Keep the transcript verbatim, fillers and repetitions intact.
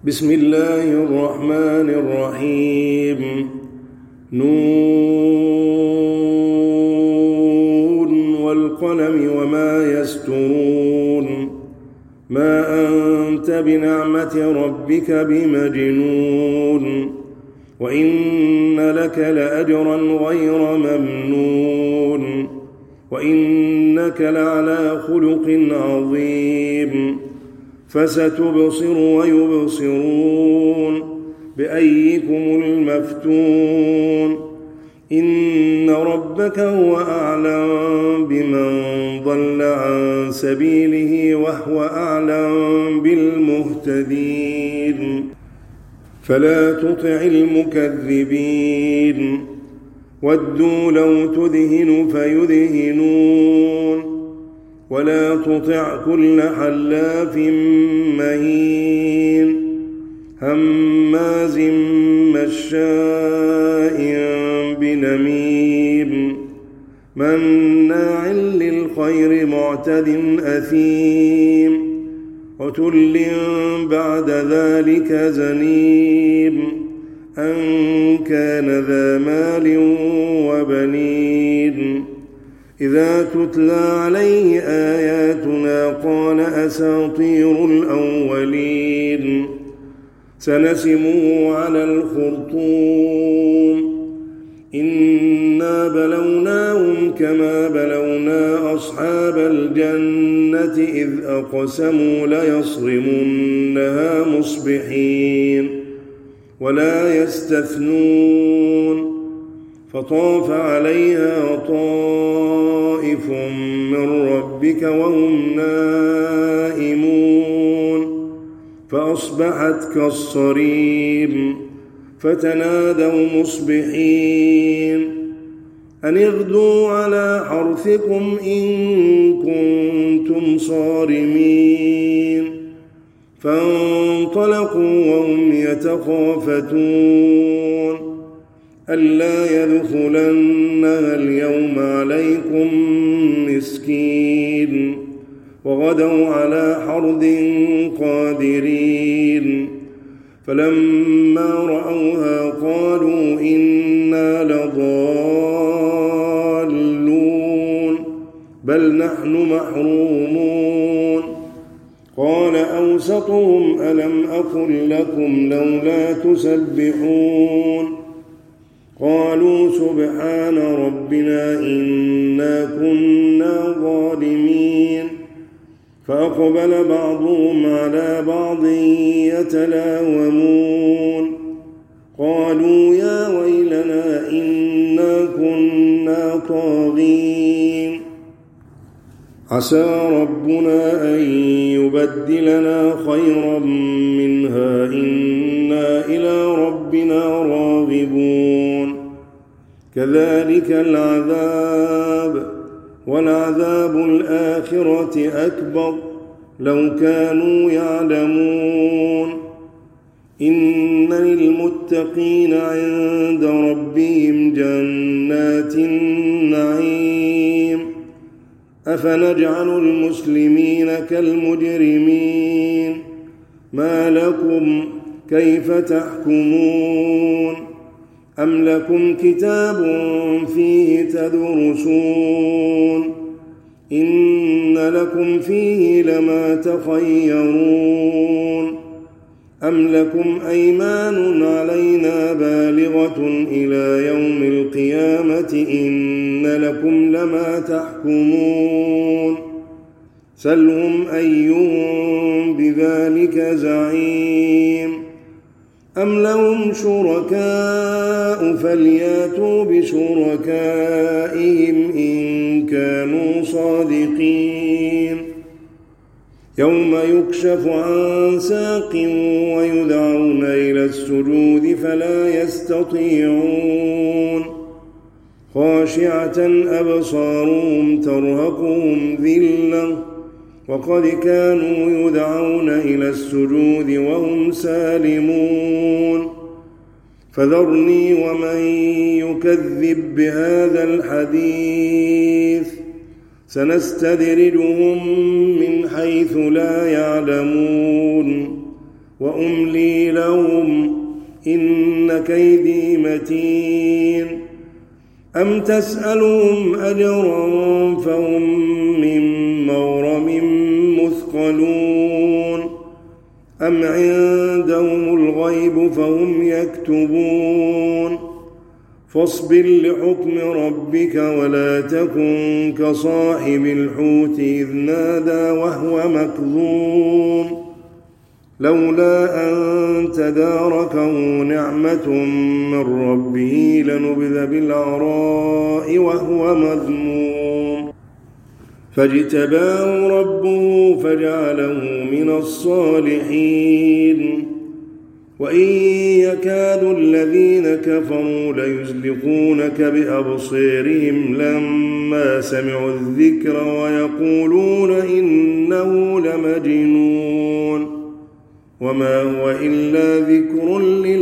بسم الله الرحمن الرحيم. نون والقلم وما يسطرون ما أنت بنعمة ربك بمجنون وإن لك لأجرا غير ممنون وإنك لعلى خلق عظيم فستبصر ويبصرون بأيكم المفتون إن ربك هو أعلم بمن ضل عن سبيله وهو أعلم بالمهتدين فلا تطع المكذبين ودوا لو تدهن فيدهنون ولا تطع كل حلاف مهين هماز مشاء بنميم مناع للخير معتد أثيم عتل بعد ذلك زنيم أن كان ذا مال وبنين إذا تتلى عليه آياتنا قال أساطير الأولين سنسمه على الخرطوم إنا بلوناهم كما بلونا أصحاب الجنة إذ أقسموا ليصرمنها مصبحين ولا يستثنون فطاف عليها طائف من ربك وهم نائمون فأصبحت كالصريم فتنادوا مصبحين أن اغدوا على حرثكم إن كنتم صارمين فانطلقوا وهم يتخافتون ألا يدخلنها اليوم عليكم مسكين وغدوا على حرد قادرين فلما رأوها قالوا إنا لضالون بل نحن محرومون قال أوسطهم ألم أقل لكم لولا تسبحون قالوا سبحان ربنا إنا كنا ظالمين فأقبل بعضهم على بعض يتلاومون قالوا يا ويلنا إنا كنا طاغين عسى ربنا أن يبدلنا خيرا منها إنا إلى ربنا راغبون كذلك العذاب ولعذاب الآخرة أكبر لو كانوا يعلمون إن للمتقين عند ربهم جنات النعيم أفنجعل المسلمين كالمجرمين ما لكم كيف تحكمون أم لكم كتاب فيه تدرسون إن لكم فيه لما تخيرون أم لكم أيمان علينا بالغة إلى يوم القيامة إن لكم لما تحكمون سلهم أيهم بذلك زعيم أم لهم شركاء فلياتوا بشركائهم إن كانوا صادقين يوم يكشف عن ساق ويدعون إلى السجود فلا يستطيعون خاشعة أبصارهم ترهقهم ذلة وقد كانوا يدعون إلى السجود وهم سالمون فذرني ومن يكذب بهذا الحديث سنستدرجهم من حيث لا يعلمون وأملي لهم إن كيدي متين أم تسألهم أجرا فهم من مغرم مثقلون أم عندهم الغيب فهم يكتبون فاصبر لحكم ربك ولا تكن كصاحب الحوت إذ نادى وهو مكظوم لولا أن تداركه نعمة من ربه لنبذ بالعراء وهو مذموم فاجتباه ربه فجعله من الصالحين وإن يكاد الذين كفروا ليزلقونك بأبصيرهم لما سمعوا الذكر ويقولون إنه لمجنون وما هو إلا ذكر للعالمين